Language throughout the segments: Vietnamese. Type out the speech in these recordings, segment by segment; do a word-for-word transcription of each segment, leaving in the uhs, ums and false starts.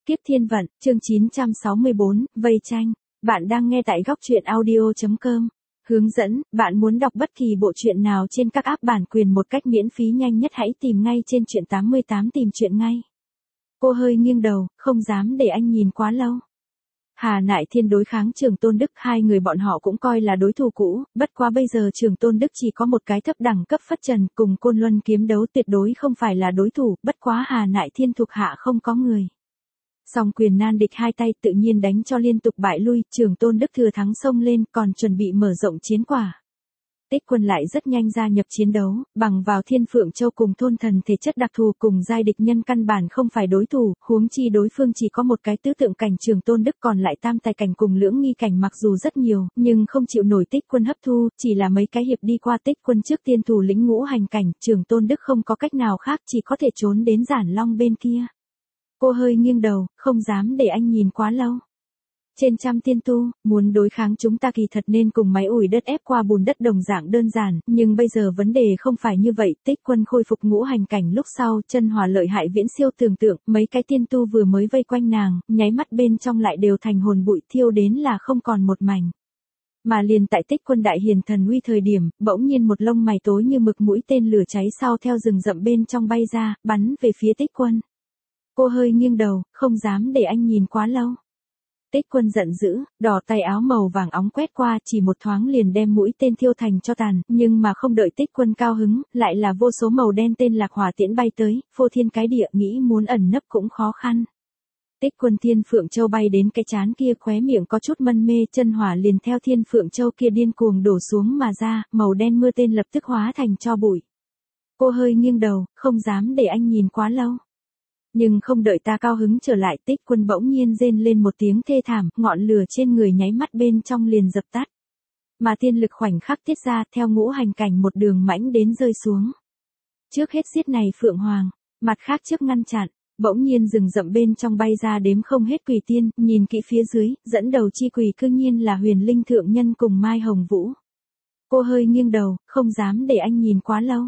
Kiếp thiên vận, chương chín trăm sáu mươi bốn, vây tranh. Bạn đang nghe tại góc truyện audio chấm com. Hướng dẫn, bạn muốn đọc bất kỳ bộ truyện nào trên các app bản quyền một cách miễn phí nhanh nhất hãy tìm ngay trên truyện tám mươi tám tìm truyện ngay. Cô hơi nghiêng đầu, không dám để anh nhìn quá lâu. Hà Nại Thiên đối kháng Trường Tôn Đức, hai người bọn họ cũng coi là đối thủ cũ, bất quá bây giờ Trường Tôn Đức chỉ có một cái thấp đẳng cấp phất trần, cùng Côn Luân kiếm đấu tuyệt đối không phải là đối thủ, bất quá Hà Nại Thiên thuộc hạ không có người. Song quyền nan địch hai tay tự nhiên đánh cho liên tục bại lui, Trường Tôn Đức thừa thắng xông lên còn chuẩn bị mở rộng chiến quả. Tích Quân lại rất nhanh gia nhập chiến đấu, bằng vào Thiên Phượng Châu cùng thôn thần thể chất đặc thù cùng giai địch nhân căn bản không phải đối thủ, huống chi đối phương chỉ có một cái tứ tượng cảnh Trường Tôn Đức còn lại tam tài cảnh cùng lưỡng nghi cảnh mặc dù rất nhiều, nhưng không chịu nổi Tích Quân hấp thu, chỉ là mấy cái hiệp đi qua Tích Quân trước tiên thủ lĩnh ngũ hành cảnh, Trường Tôn Đức không có cách nào khác chỉ có thể trốn đến Giản Long bên kia. Cô hơi nghiêng đầu, không dám để anh nhìn quá lâu. Trên trăm tiên tu, muốn đối kháng chúng ta kỳ thật nên cùng máy ủi đất ép qua bùn đất đồng dạng đơn giản, nhưng bây giờ vấn đề không phải như vậy, Tích Quân khôi phục ngũ hành cảnh lúc sau, chân hỏa lợi hại viễn siêu tưởng tượng, mấy cái tiên tu vừa mới vây quanh nàng, nháy mắt bên trong lại đều thành hồn bụi thiêu đến là không còn một mảnh. Mà liền tại Tích Quân đại hiền thần uy thời điểm, bỗng nhiên một lông mày tối như mực mũi tên lửa cháy sau theo rừng rậm bên trong bay ra, bắn về phía Tích Quân. Cô hơi nghiêng đầu, không dám để anh nhìn quá lâu. Tích Quân giận dữ, đỏ tay áo màu vàng óng quét qua chỉ một thoáng liền đem mũi tên thiêu thành cho tàn, nhưng mà không đợi Tích Quân cao hứng, lại là vô số màu đen tên lạc hỏa tiễn bay tới, phô thiên cái địa nghĩ muốn ẩn nấp cũng khó khăn. Tích Quân Thiên Phượng Châu bay đến cái chán kia khóe miệng có chút mân mê, chân hỏa liền theo Thiên Phượng Châu kia điên cuồng đổ xuống mà ra, màu đen mưa tên lập tức hóa thành tro bụi. Cô hơi nghiêng đầu, không dám để anh nhìn quá lâu. Nhưng không đợi ta cao hứng trở lại, Tích Quân bỗng nhiên rên lên một tiếng thê thảm, ngọn lửa trên người nháy mắt bên trong liền dập tắt. Mà tiên lực khoảnh khắc tiết ra theo ngũ hành cảnh một đường mãnh đến rơi xuống. Trước hết giết này Phượng Hoàng, mặt khác trước ngăn chặn, bỗng nhiên rừng rậm bên trong bay ra đếm không hết quỷ tiên, nhìn kỹ phía dưới, dẫn đầu chi quỷ cương nhiên là Huyền Linh Thượng Nhân cùng Mai Hồng Vũ. Cô hơi nghiêng đầu, không dám để anh nhìn quá lâu.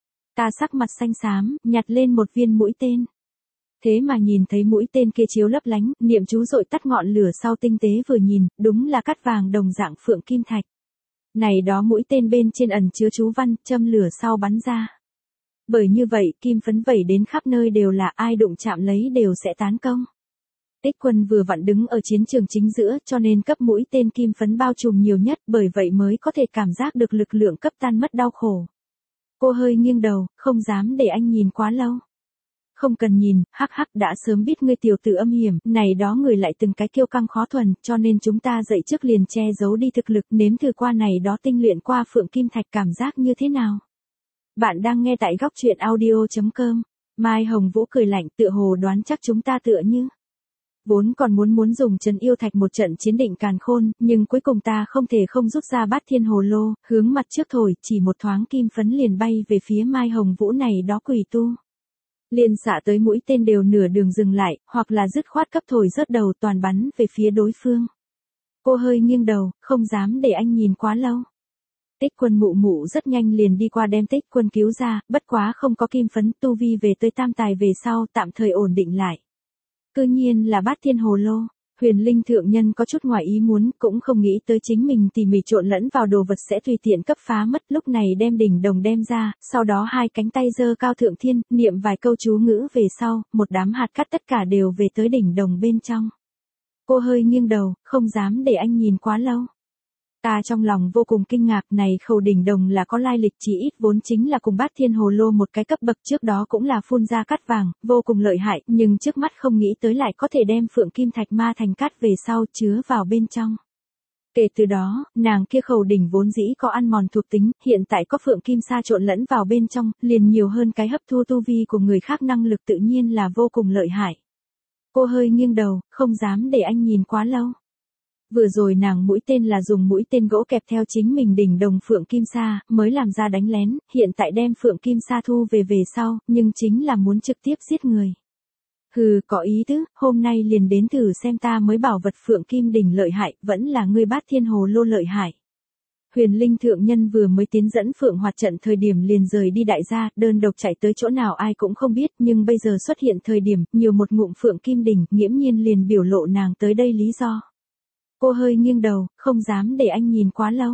Ta sắc mặt xanh xám, nhặt lên một viên mũi tên. Thế mà nhìn thấy mũi tên kia chiếu lấp lánh, niệm chú dội tắt ngọn lửa sau tinh tế vừa nhìn, đúng là cát vàng đồng dạng phượng kim thạch. Này đó mũi tên bên trên ẩn chứa chú văn, châm lửa sau bắn ra. Bởi như vậy, kim phấn vẩy đến khắp nơi đều là ai đụng chạm lấy đều sẽ tán công. Tích Quân vừa vặn đứng ở chiến trường chính giữa cho nên cấp mũi tên kim phấn bao trùm nhiều nhất, bởi vậy mới có thể cảm giác được lực lượng cấp tan mất đau khổ. Cô hơi nghiêng đầu, không dám để anh nhìn quá lâu. Không cần nhìn, hắc hắc đã sớm biết ngươi tiểu tử âm hiểm, này đó người lại từng cái kiêu căng khó thuần, cho nên chúng ta dậy trước liền che giấu đi thực lực, nếm thử qua này đó tinh luyện qua Phượng Kim Thạch cảm giác như thế nào. Bạn đang nghe tại góc truyện audio chấm com. Mai Hồng Vũ cười lạnh, tựa hồ đoán chắc chúng ta tựa như. Vốn còn muốn muốn dùng Trấn Yêu Thạch một trận chiến định càn khôn, nhưng cuối cùng ta không thể không rút ra Bát Thiên Hồ Lô, hướng mặt trước thổi, chỉ một thoáng kim phấn liền bay về phía Mai Hồng Vũ này đó quỷ tu. Liên xạ tới mũi tên đều nửa đường dừng lại, hoặc là dứt khoát cấp thổi rớt đầu toàn bắn về phía đối phương. Cô hơi nghiêng đầu, không dám để anh nhìn quá lâu. Tích Quân mụ mụ rất nhanh liền đi qua đem Tích Quân cứu ra, bất quá không có kim phấn, tu vi về tới tam tài về sau tạm thời ổn định lại. Cư nhiên là Bát Thiên Hồ Lô. Huyền Linh Thượng Nhân có chút ngoài ý muốn, cũng không nghĩ tới chính mình tỉ mỉ trộn lẫn vào đồ vật sẽ tùy tiện cấp phá mất, lúc này đem đỉnh đồng đem ra, sau đó hai cánh tay giơ cao thượng thiên, niệm vài câu chú ngữ về sau, một đám hạt cát tất cả đều về tới đỉnh đồng bên trong. Cô hơi nghiêng đầu, không dám để anh nhìn quá lâu. Ta trong lòng vô cùng kinh ngạc, này khẩu đỉnh đồng là có lai lịch, chỉ ít vốn chính là cùng Bát Thiên Hồ Lô một cái cấp bậc, trước đó cũng là phun ra cát vàng, vô cùng lợi hại, nhưng trước mắt không nghĩ tới lại có thể đem Phượng Kim Thạch ma thành cát về sau chứa vào bên trong. Kể từ đó, nàng kia khẩu đỉnh vốn dĩ có ăn mòn thuộc tính, hiện tại có Phượng Kim sa trộn lẫn vào bên trong, liền nhiều hơn cái hấp thu tu vi của người khác, năng lực tự nhiên là vô cùng lợi hại. Cô hơi nghiêng đầu, không dám để anh nhìn quá lâu. Vừa rồi nàng mũi tên là dùng mũi tên gỗ kẹp theo chính mình đỉnh đồng Phượng Kim Sa, mới làm ra đánh lén, hiện tại đem Phượng Kim Sa thu về về sau, nhưng chính là muốn trực tiếp giết người. Hừ, có ý tứ, hôm nay liền đến thử xem ta mới bảo vật Phượng Kim đỉnh lợi hại, vẫn là ngươi Bát Thiên Hồ Lô lợi hại. Huyền Linh thượng nhân vừa mới tiến dẫn Phượng Hoạt trận thời điểm liền rời đi đại gia, đơn độc chạy tới chỗ nào ai cũng không biết, nhưng bây giờ xuất hiện thời điểm, nhiều một ngụm Phượng Kim Đỉnh, nghiễm nhiên liền biểu lộ nàng tới đây lý do. Cô hơi nghiêng đầu, không dám để anh nhìn quá lâu.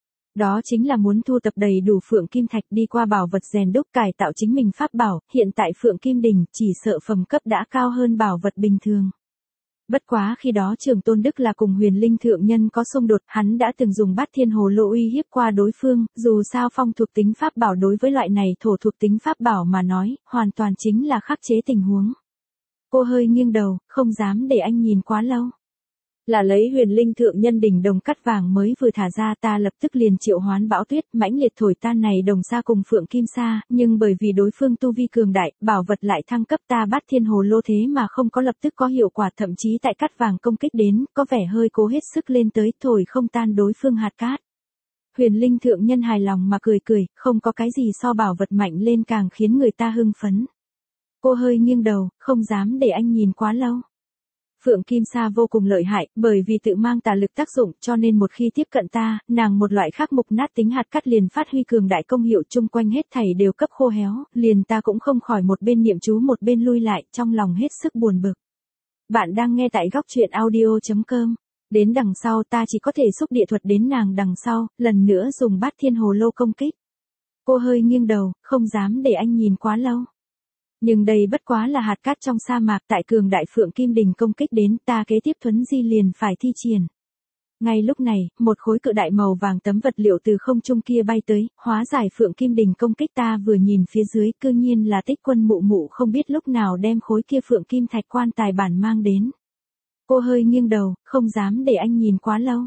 Đó chính là muốn thu tập đầy đủ Phượng Kim Thạch đi qua bảo vật rèn đúc cải tạo chính mình pháp bảo, hiện tại Phượng Kim Đỉnh chỉ sợ phẩm cấp đã cao hơn bảo vật bình thường. Bất quá khi đó Trường Tôn Đức là cùng Huyền Linh thượng nhân có xung đột, hắn đã từng dùng Bát Thiên Hồ Lô uy hiếp qua đối phương, dù sao phong thuộc tính pháp bảo đối với loại này thổ thuộc tính pháp bảo mà nói, hoàn toàn chính là khắc chế tình huống. Cô hơi nghiêng đầu, không dám để anh nhìn quá lâu. Là lấy Huyền Linh thượng nhân đỉnh đồng cắt vàng mới vừa thả ra, ta lập tức liền triệu hoán bão tuyết, mãnh liệt thổi tan này đồng xa cùng Phượng Kim Sa, nhưng bởi vì đối phương tu vi cường đại, bảo vật lại thăng cấp, ta Bát Thiên Hồ Lô thế mà không có lập tức có hiệu quả, thậm chí tại cắt vàng công kích đến, có vẻ hơi cố hết sức lên tới, thổi không tan đối phương hạt cát. Huyền Linh thượng nhân hài lòng mà cười cười, không có cái gì so bảo vật mạnh lên càng khiến người ta hưng phấn. Cô hơi nghiêng đầu, không dám để anh nhìn quá lâu. Phượng Kim Sa vô cùng lợi hại, bởi vì tự mang tà lực tác dụng, cho nên một khi tiếp cận ta, nàng một loại khác mục nát tính hạt cát liền phát huy cường đại công hiệu, chung quanh hết thảy đều cấp khô héo, liền ta cũng không khỏi một bên niệm chú một bên lui lại, trong lòng hết sức buồn bực. Bạn đang nghe tại góc truyện audio chấm com. Đến đằng sau ta chỉ có thể xúc địa thuật đến nàng đằng sau, lần nữa dùng Bát Thiên Hồ Lô công kích. Cô hơi nghiêng đầu, không dám để anh nhìn quá lâu. Nhưng đây bất quá là hạt cát trong sa mạc, tại cường đại Phượng Kim Đỉnh công kích đến, ta kế tiếp thuấn di liền phải thi triển. Ngay lúc này, một khối cự đại màu vàng tấm vật liệu từ không trung kia bay tới, hóa giải Phượng Kim Đỉnh công kích, ta vừa nhìn phía dưới, cư nhiên là Tích Quân mụ mụ không biết lúc nào đem khối kia Phượng Kim Thạch quan tài bản mang đến. Cô hơi nghiêng đầu, không dám để anh nhìn quá lâu.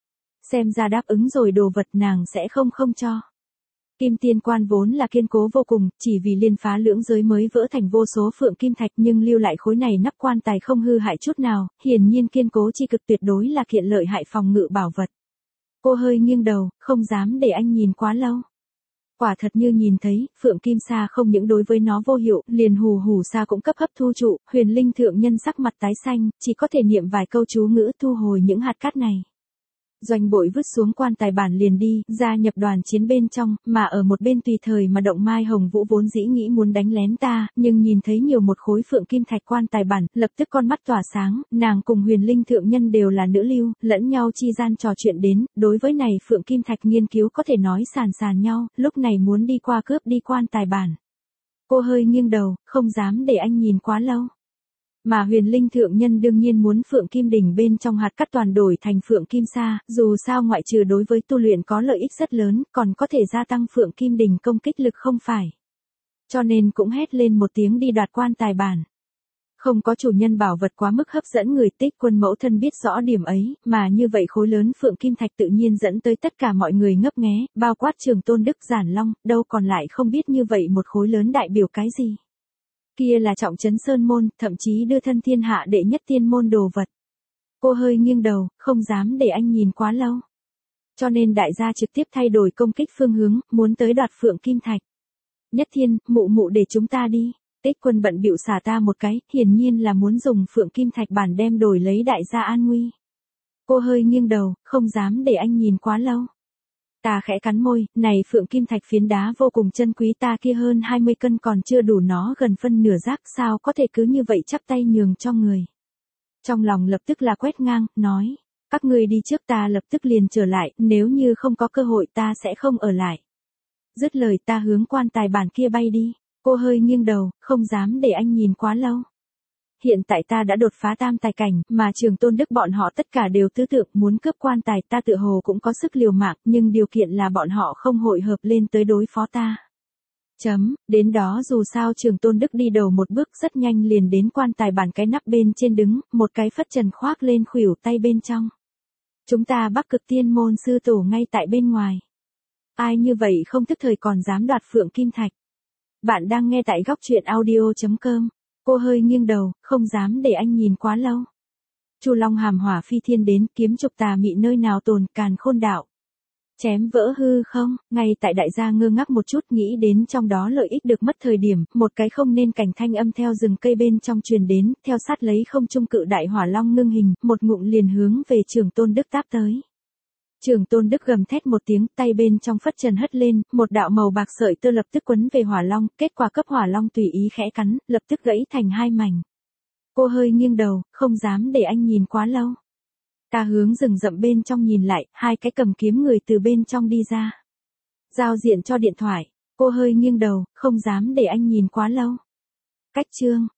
Xem ra đáp ứng rồi đồ vật nàng sẽ không không cho. Kim Tiên Quan vốn là kiên cố vô cùng, chỉ vì liên phá lưỡng giới mới vỡ thành vô số Phượng Kim Thạch, nhưng lưu lại khối này nắp quan tài không hư hại chút nào, hiển nhiên kiên cố chi cực, tuyệt đối là kiện lợi hại phòng ngự bảo vật. Cô hơi nghiêng đầu, không dám để anh nhìn quá lâu. Quả thật như nhìn thấy, Phượng Kim Sa không những đối với nó vô hiệu, liền hù hù sa cũng cấp hấp thu trụ, Huyền Linh thượng nhân sắc mặt tái xanh, chỉ có thể niệm vài câu chú ngữ thu hồi những hạt cát này. Doanh Bội vứt xuống quan tài bản liền đi, gia nhập đoàn chiến bên trong, mà ở một bên tùy thời mà động Mai Hồng Vũ vốn dĩ nghĩ muốn đánh lén ta, nhưng nhìn thấy nhiều một khối Phượng Kim Thạch quan tài bản, lập tức con mắt tỏa sáng, nàng cùng Huyền Linh thượng nhân đều là nữ lưu, lẫn nhau chi gian trò chuyện đến, đối với này Phượng Kim Thạch nghiên cứu có thể nói sàn sàn nhau, lúc này muốn đi qua cướp đi quan tài bản. Cô hơi nghiêng đầu, không dám để anh nhìn quá lâu. Mà Huyền Linh thượng nhân đương nhiên muốn Phượng Kim Đỉnh bên trong hạt cát toàn đổi thành Phượng Kim Sa, dù sao ngoại trừ đối với tu luyện có lợi ích rất lớn, còn có thể gia tăng Phượng Kim Đỉnh công kích lực không phải. Cho nên cũng hét lên một tiếng đi đoạt quan tài bản. Không có chủ nhân bảo vật quá mức hấp dẫn người, Tích Quân mẫu thân biết rõ điểm ấy, mà như vậy khối lớn Phượng Kim Thạch tự nhiên dẫn tới tất cả mọi người ngấp nghé, bao quát Trường Tôn Đức Giản Long, đâu còn lại không biết như vậy một khối lớn đại biểu cái gì. Kia là trọng trấn sơn môn, thậm chí đưa thân thiên hạ đệ nhất tiên môn đồ vật. Cô hơi nghiêng đầu, không dám để anh nhìn quá lâu. Cho nên đại gia trực tiếp thay đổi công kích phương hướng, muốn tới đoạt Phượng Kim Thạch. Nhất Thiên, mụ mụ để chúng ta đi. Tích Quân bận bịu xả ta một cái, hiển nhiên là muốn dùng Phượng Kim Thạch bản đem đổi lấy đại gia an nguy. Cô hơi nghiêng đầu, không dám để anh nhìn quá lâu. Ta khẽ cắn môi, này Phượng Kim Thạch phiến đá vô cùng chân quý, ta kia hơn hai mươi cân còn chưa đủ nó gần phân nửa rác, sao có thể cứ như vậy chắp tay nhường cho người. Trong lòng lập tức là quét ngang, nói, các ngươi đi trước, ta lập tức liền trở lại, nếu như không có cơ hội ta sẽ không ở lại. Dứt lời ta hướng quan tài bản kia bay đi, cô hơi nghiêng đầu, không dám để anh nhìn quá lâu. Hiện tại ta đã đột phá tam tài cảnh, mà Trường Tôn Đức bọn họ tất cả đều tư tưởng muốn cướp quan tài, ta tự hồ cũng có sức liều mạng, nhưng điều kiện là bọn họ không hội hợp lên tới đối phó ta. Chấm, đến đó dù sao Trường Tôn Đức đi đầu một bước rất nhanh liền đến quan tài bản cái nắp bên trên đứng, một cái phất trần khoác lên khuỷu tay bên trong. Chúng ta Bắc Cực Tiên môn sư tổ ngay tại bên ngoài. Ai như vậy không tức thời còn dám đoạt Phượng Kim Thạch. Bạn đang nghe tại góc truyện audio chấm com. Cô hơi nghiêng đầu, không dám để anh nhìn quá lâu. Chu Long hàm hỏa phi thiên đến, kiếm trục tà mị nơi nào tồn, càn khôn đạo. Chém vỡ hư không, ngay tại đại gia ngơ ngác một chút nghĩ đến trong đó lợi ích được mất thời điểm, một cái không nên cảnh thanh âm theo rừng cây bên trong truyền đến, theo sát lấy không trung cự đại hỏa long ngưng hình, một ngụm liền hướng về Trường Tôn Đức táp tới. Trường Tôn Đức gầm thét một tiếng, tay bên trong phất trần hất lên, một đạo màu bạc sợi tơ lập tức quấn về hỏa long, kết quả cấp hỏa long tùy ý khẽ cắn, lập tức gãy thành hai mảnh. Cô hơi nghiêng đầu, không dám để anh nhìn quá lâu. Ta hướng rừng rậm bên trong nhìn lại, hai cái cầm kiếm người từ bên trong đi ra. Giao diện cho điện thoại, cô hơi nghiêng đầu, không dám để anh nhìn quá lâu. Cách chương